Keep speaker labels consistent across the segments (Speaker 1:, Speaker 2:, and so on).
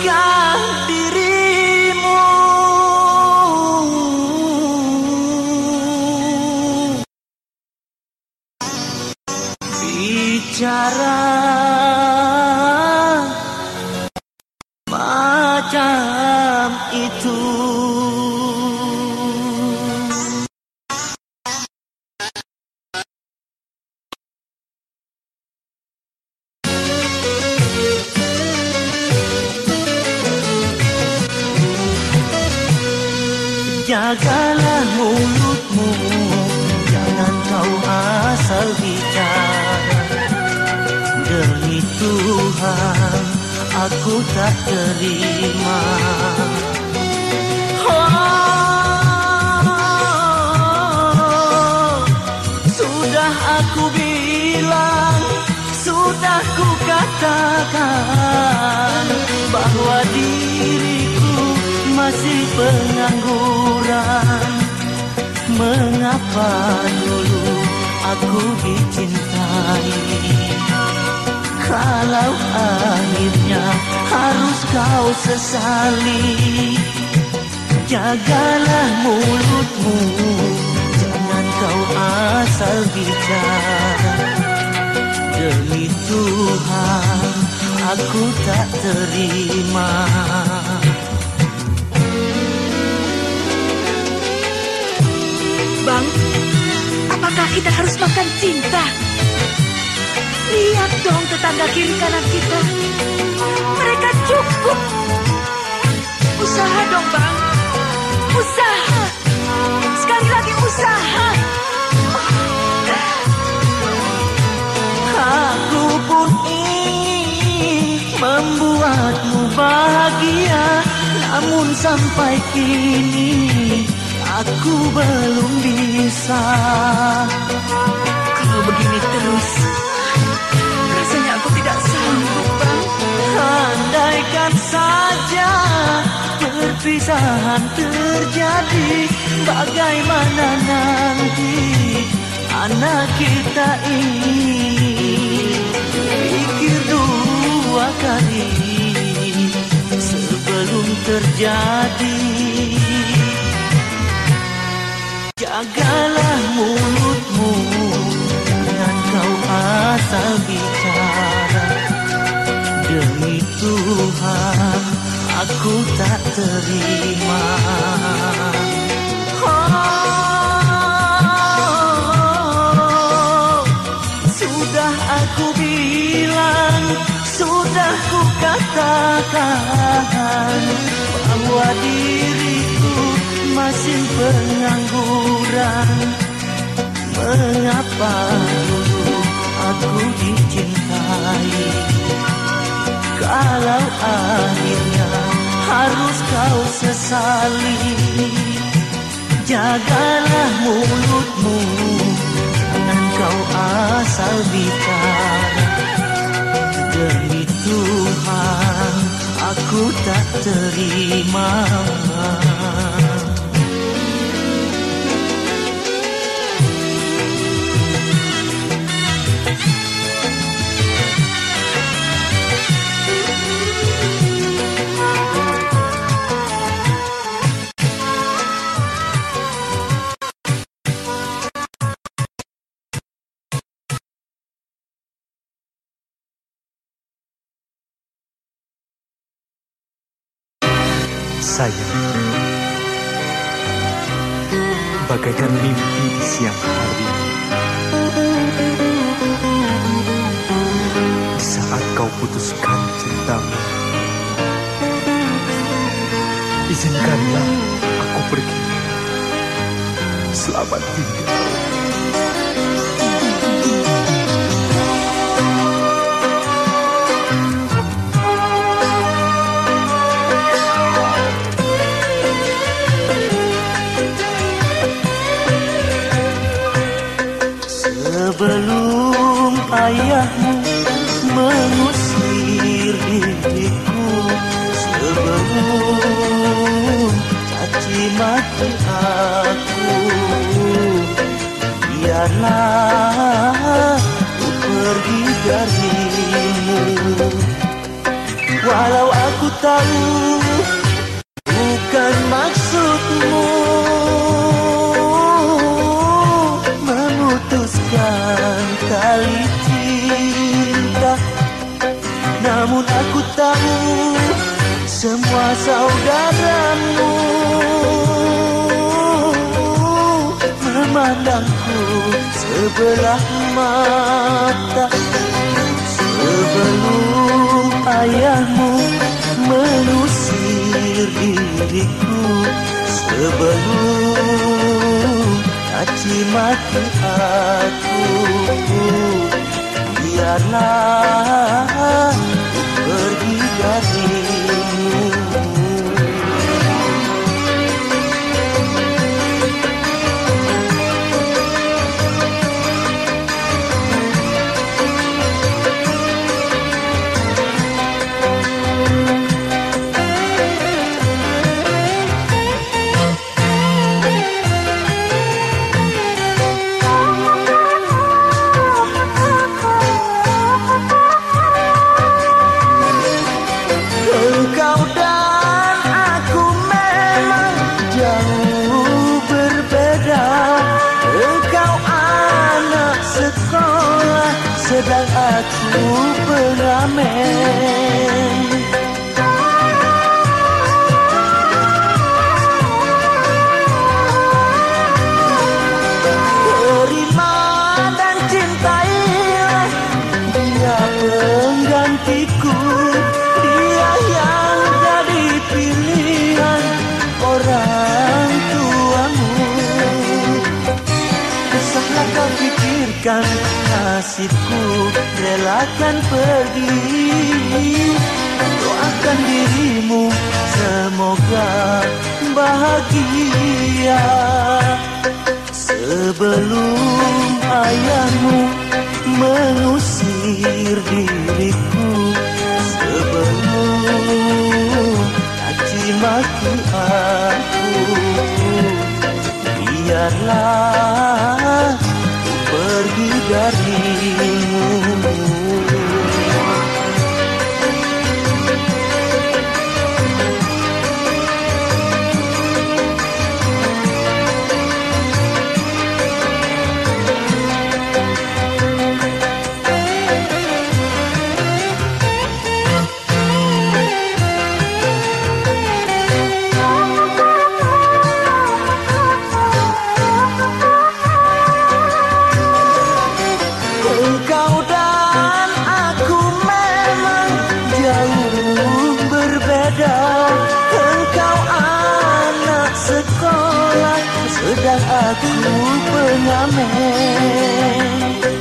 Speaker 1: haruskah dirimu bicara macam itu? Jagalah mulutmu, jangan kau asal bicara. Demi Tuhan, aku tak terima. Oh, sudah aku bilang, sudah ku katakan bahwa diriku masih pengangguran. Mengapa dulu aku dicintai? Kalau akhirnya harus kau sesali. Jagalah mulutmu, jangan kau asal bicara. Demi Tuhan, aku tak terima.
Speaker 2: Bang, apakah kita harus makan cinta? Lihat dong tetangga kiri kanan kita. Mereka cukup. Usaha dong, Bang. Usaha. Sekali lagi usaha.
Speaker 1: Aku pun ingin membuatmu bahagia, namun sampai kini aku belum bisa.
Speaker 2: Kalau begini terus, rasanya aku tidak sanggup, Bang.
Speaker 1: Andaikan saja perpisahan terjadi, bagaimana nanti anak kita ini? Pikir dua kali sebelum terjadi. Jagalah mulutmu, jangan kau asal bicara. Demi Tuhan, aku tak terima. Oh, sudah aku bilang, sudah ku katakan bahwa diriku masih pengangguran. Mengapa dulu aku dicintai? Kalau akhirnya harus kau sesali. Jagalah mulutmu, jangan kau asal bicara. Demi Tuhan, aku tak terima.
Speaker 3: Sayang, bagaikan mimpi di siang hari, di saat kau putuskan cintamu, izinkanlah aku pergi. Selamat tinggal.
Speaker 1: Sebelum ayahmu mengusir diriku, sebelum caci maki aku, biarlah ku pergi darimu. Walau aku aku tahu bukan maksudmu memutuskan tali cinta. Namun aku tahu semua saudaramu memandangku sebelah mata. Sebelum ayahmu mengusir diriku, sebelum caci maki aku, biarlah pergi darimu. Sedang aku pengamen. Terima dan cintailah dia penggantiku, dia yang jadi pilihan orang tuamu. Usahlah kau pikirkan nasibku, relakan pergi. Doakan dirimu semoga bahagia. Sebelum ayahmu mengusir diriku, sebelum caci maki aku, biarlah pergi darimu. Sedang aku pengamen.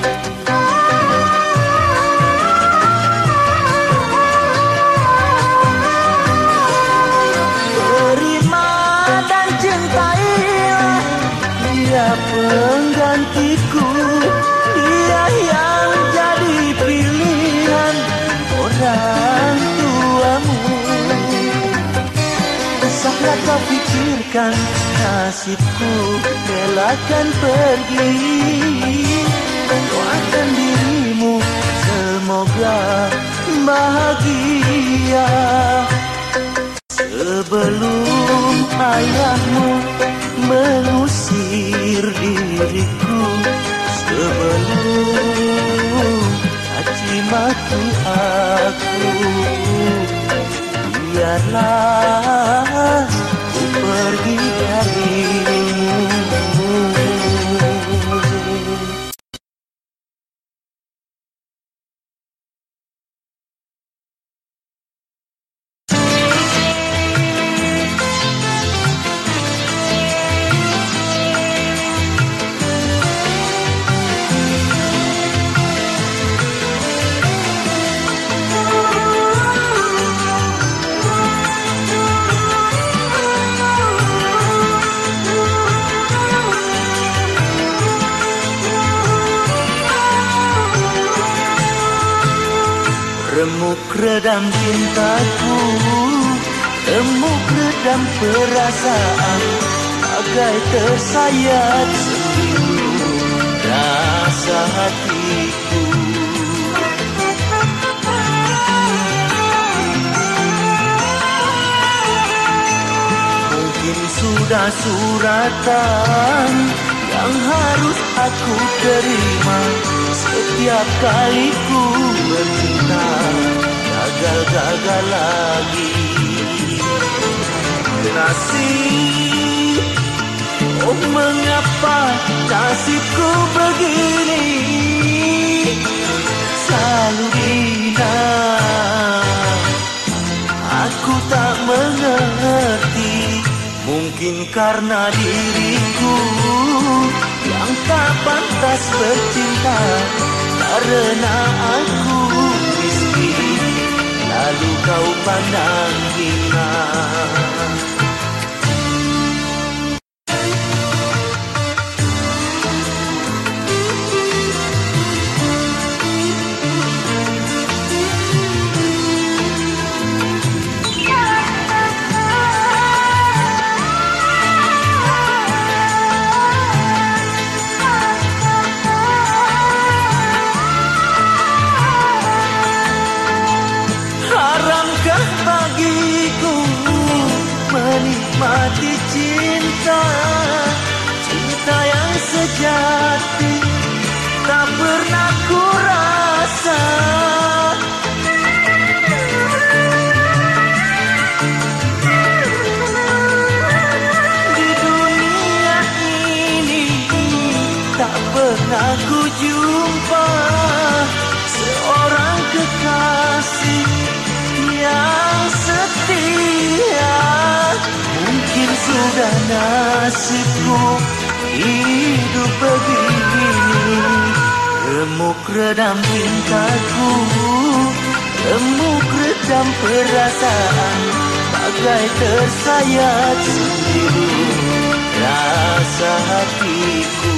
Speaker 1: Terima dan cintailah dia penggantiku, dia yang jadi pilihan orang tuamu. Usahlah kau pikirkan nasibku, relakan pergi. Doakan dirimu semoga bahagia. Sebelum ayahmu mengusir diriku, sebelum caci maki aku, biarlah pergi darimu. Remuk redam cintaku, remuk redam perasaan, bagai tersayat sembilu rasa hatiku. sudah suratan yang harus aku terima. Setiap kali ku bercinta, gagal-gagal lagi. Nasib, oh mengapa nasibku begini, selalu hina. Aku tak mengerti, mungkin karena diriku yang tak pantas bercinta. Karena aku miskin, lalu kau pandang hina. Menikmati cinta, cinta yang sejati tak pernah ku rasa. Di dunia ini tak pernah ku jumpa seorang kekasih yang setia. Mungkin sudah nasibku hidup begini. Remuk redam cintaku, remuk redam perasaan, bagai tersayat sendiri rasa hatiku.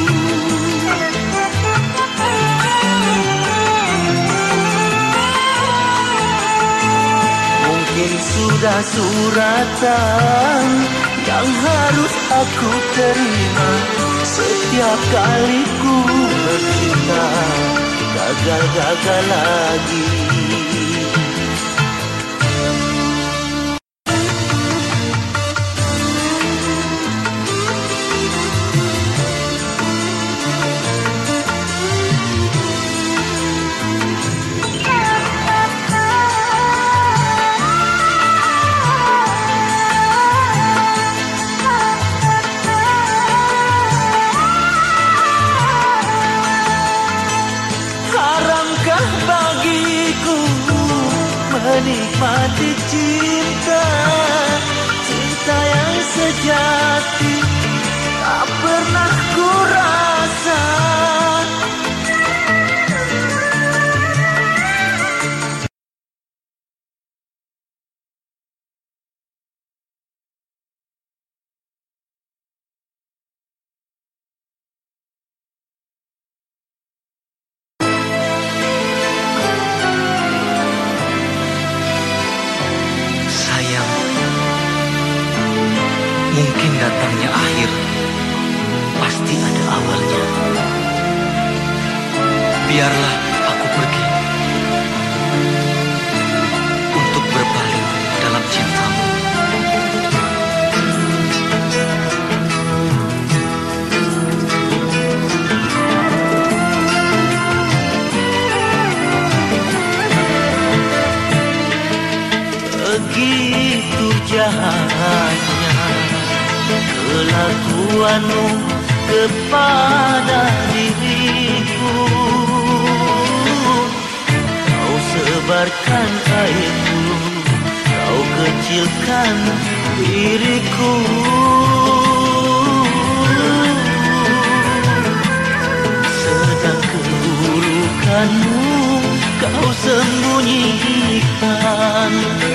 Speaker 1: Mungkin sudah suratan yang harus aku terima. Setiap kali ku bercinta, gagal-gagal lagi. Menikmati cinta, cinta yang sejati tak pernah ku rasa.
Speaker 4: Mungkin datangnya akhir, pasti ada awalnya. Biarlah aku pergi untuk berpaling dalam cintamu.
Speaker 1: Begitu jahatnya kelakuanmu kepada diriku. Kau sebarkan aibku, kau kecilkan diriku. Sedang keburukanmu kau sembunyikan.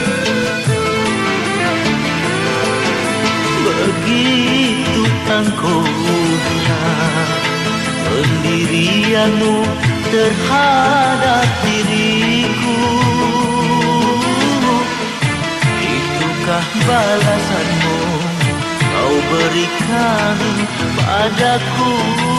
Speaker 1: Begitu tangguhnya pendirianmu terhadap diriku. Itukah balasanmu kau berikan padaku?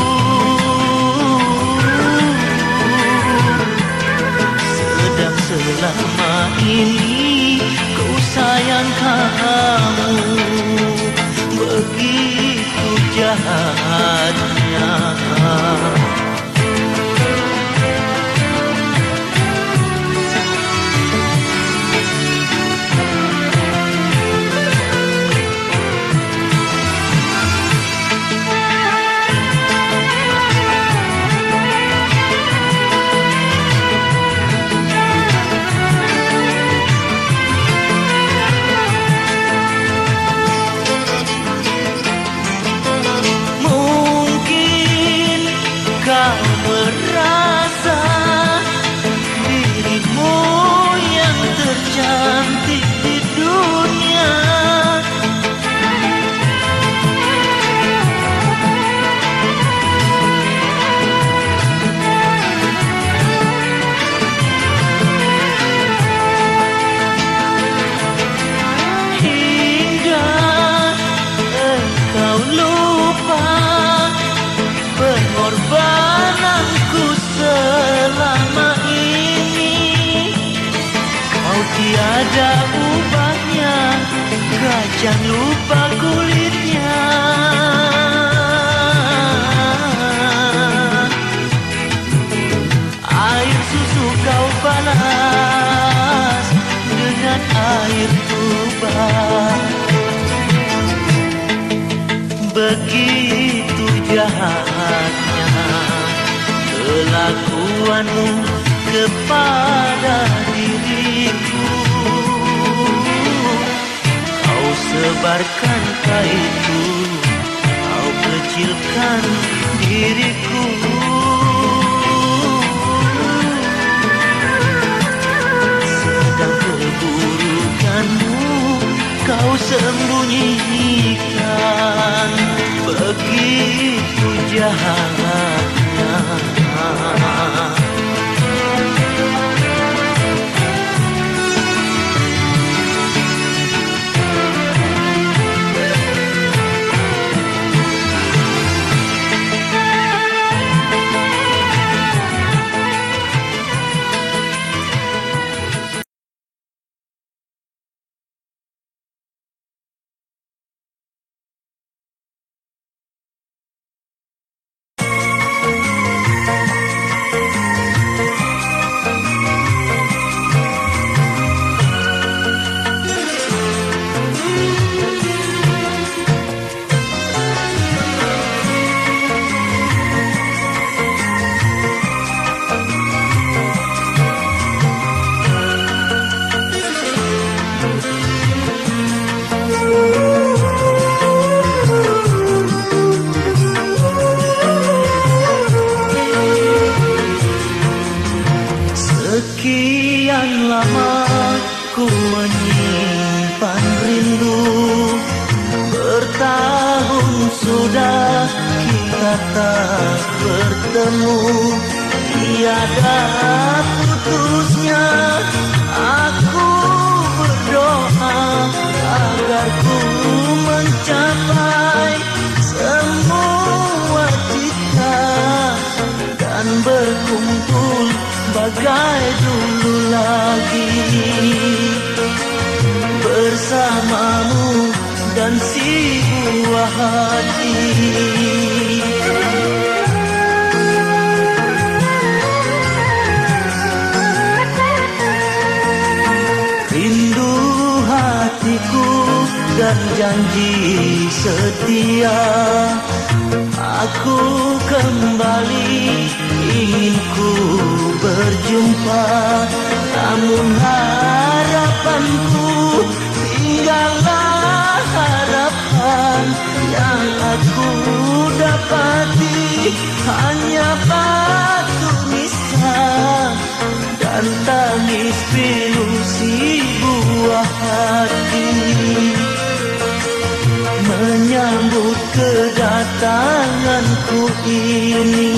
Speaker 1: Sedang selama ini ku sayang kamu. Begitu jahatnya. Tiada ubahnya, kacang lupa kulitnya. Air susu kau balas dengan air tuba. Begitu jahatnya kelakuanmu kepada diriku. Kau sebarkan kaitu, kau kecilkan diriku. Sedang keburukanmu kau sembunyikan. Begitu jahatnya. Sekian lama ku menyimpan rindu, bertahun sudah kita tak bertemu. Tiada putusnya aku berdoa agar ku mencapai semua cita dan berkumpul bagai dulu lagi bersamamu dan si buah hati. Rindu hatiku dan janji setia, aku kembali ingin ku berjumpa. Namun harapanku tinggallah harapan yang aku dapati hanya batu nisan dan tangis pilu si buah hati menyambut kedatanganku ini.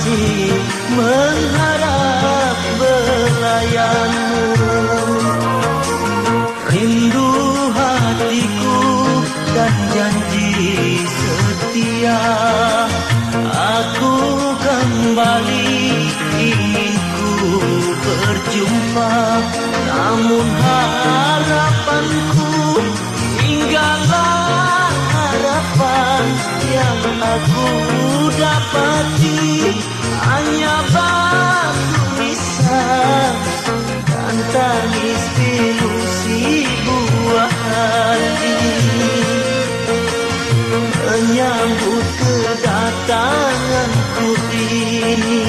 Speaker 1: masih mengharap belayanmu. Rindu hatiku dan janji setia, aku kembali ingin ku berjumpa. Namun harapanku tinggallah harapan yang aku dapati hanya batu nisan dan tangis pilu si buah hati menyambut kedatanganku ini.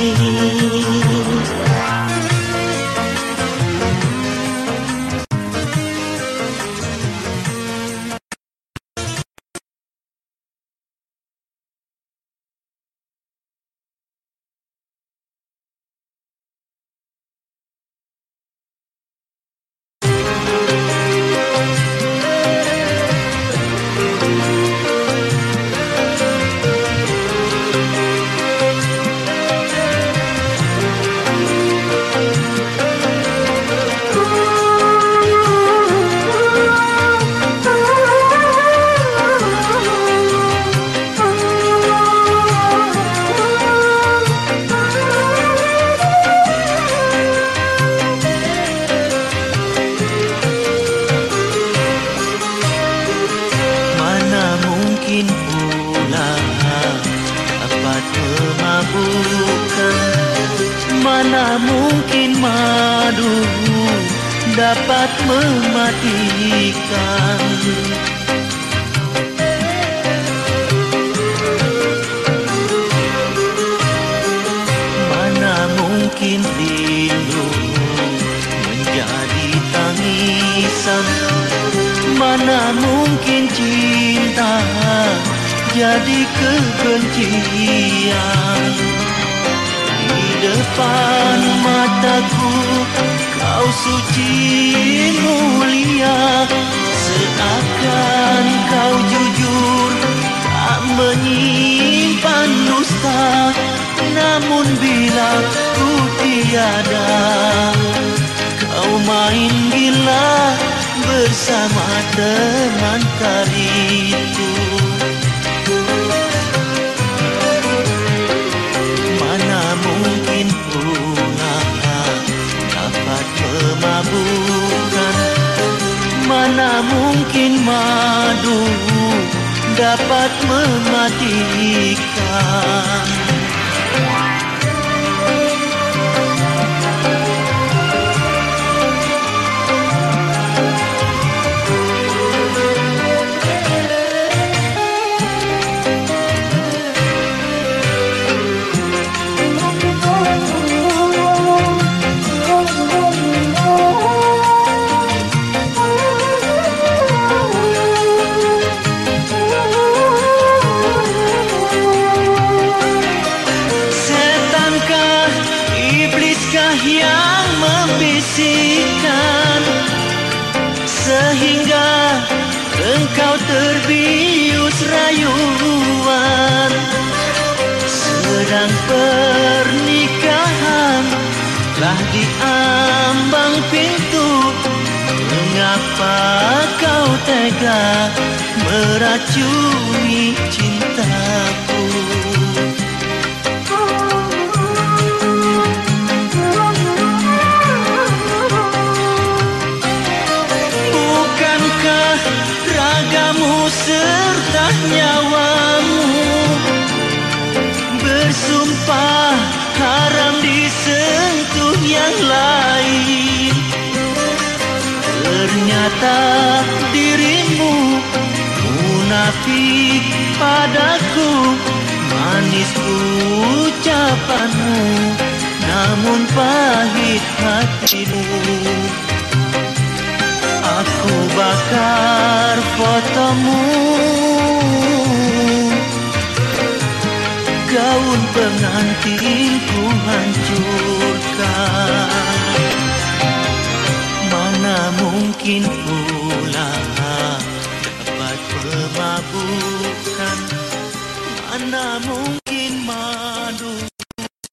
Speaker 1: Mana mungkin madu dapat mematikan. Mana mungkin rindu menjadi tangisan. Mana mungkin cinta jadi kebencian. Depan mataku kau suci mulia, seakan kau jujur tak menyimpan dusta. Namun bila ku tiada, kau main gila bersama teman karibku. Memabukkan, mana mungkin madu dapat mematikan. Yang membisikkan sehingga engkau terbius rayuan. Sedang pernikahan telah diambang pintu, mengapa kau tega meracuni cintaku? Serta nyawamu bersumpah haram disentuh yang lain. Ternyata dirimu munafik padaku. Manis ucapanmu namun pahit hatimu. Aku bakar fotomu, gaun pengantinku hancurkan. Mana mungkin pula dapat memabukkan, mana mungkin madu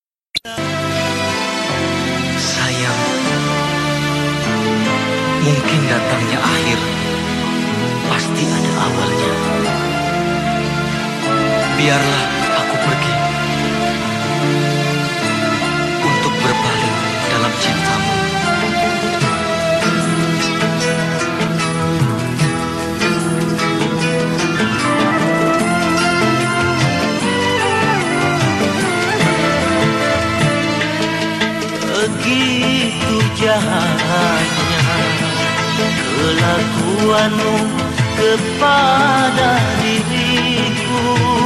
Speaker 4: mungkin datangnya akhir, pasti ada awalnya. Biarlah aku pergi untuk berpaling dalam cintamu.
Speaker 1: Begitu jahatnya kelakuanmu kepada diriku.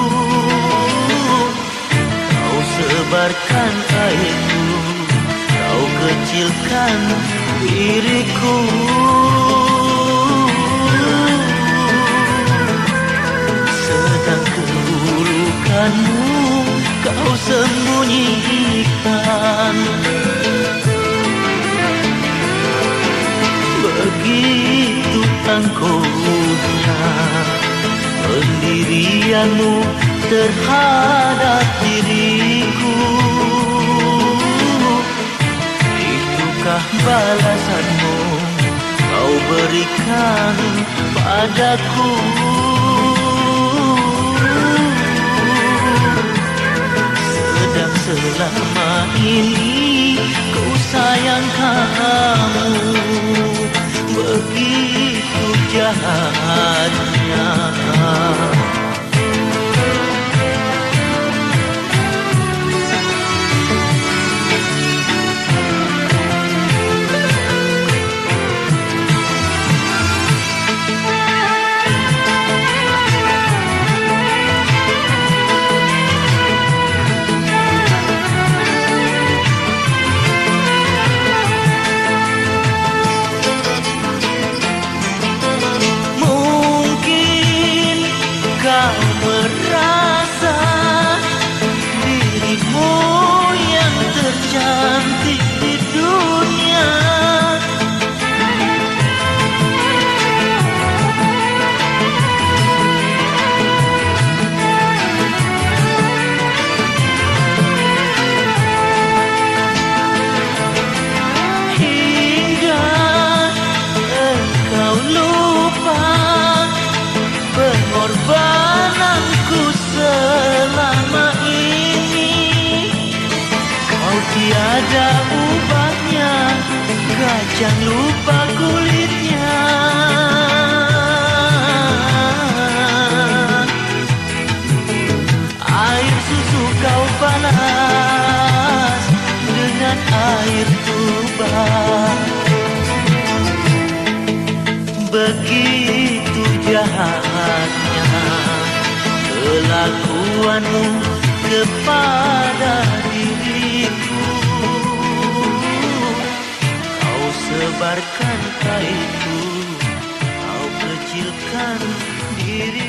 Speaker 1: Kau sebarkan aibku, kau kecilkan diriku. Sedang keburukanmu kau sembunyikan. Begitu angkuhnya pendirianmu terhadap diriku. Itukah balasanmu kau berikan padaku? Sedang selama ini ku sayang kamu, begitu jahatnya. Merasa dirimu yang tercantik di dunia. Hingga engkau lupa pengorbananku selama ini. Kau tiada ubahnya, kacang lupa kulitnya. Air susu kau balas dengan air tuba. Begitu jahatnya kelakuanmu kepada diriku. Kau sebarkan aibku, kau kecilkan diriku.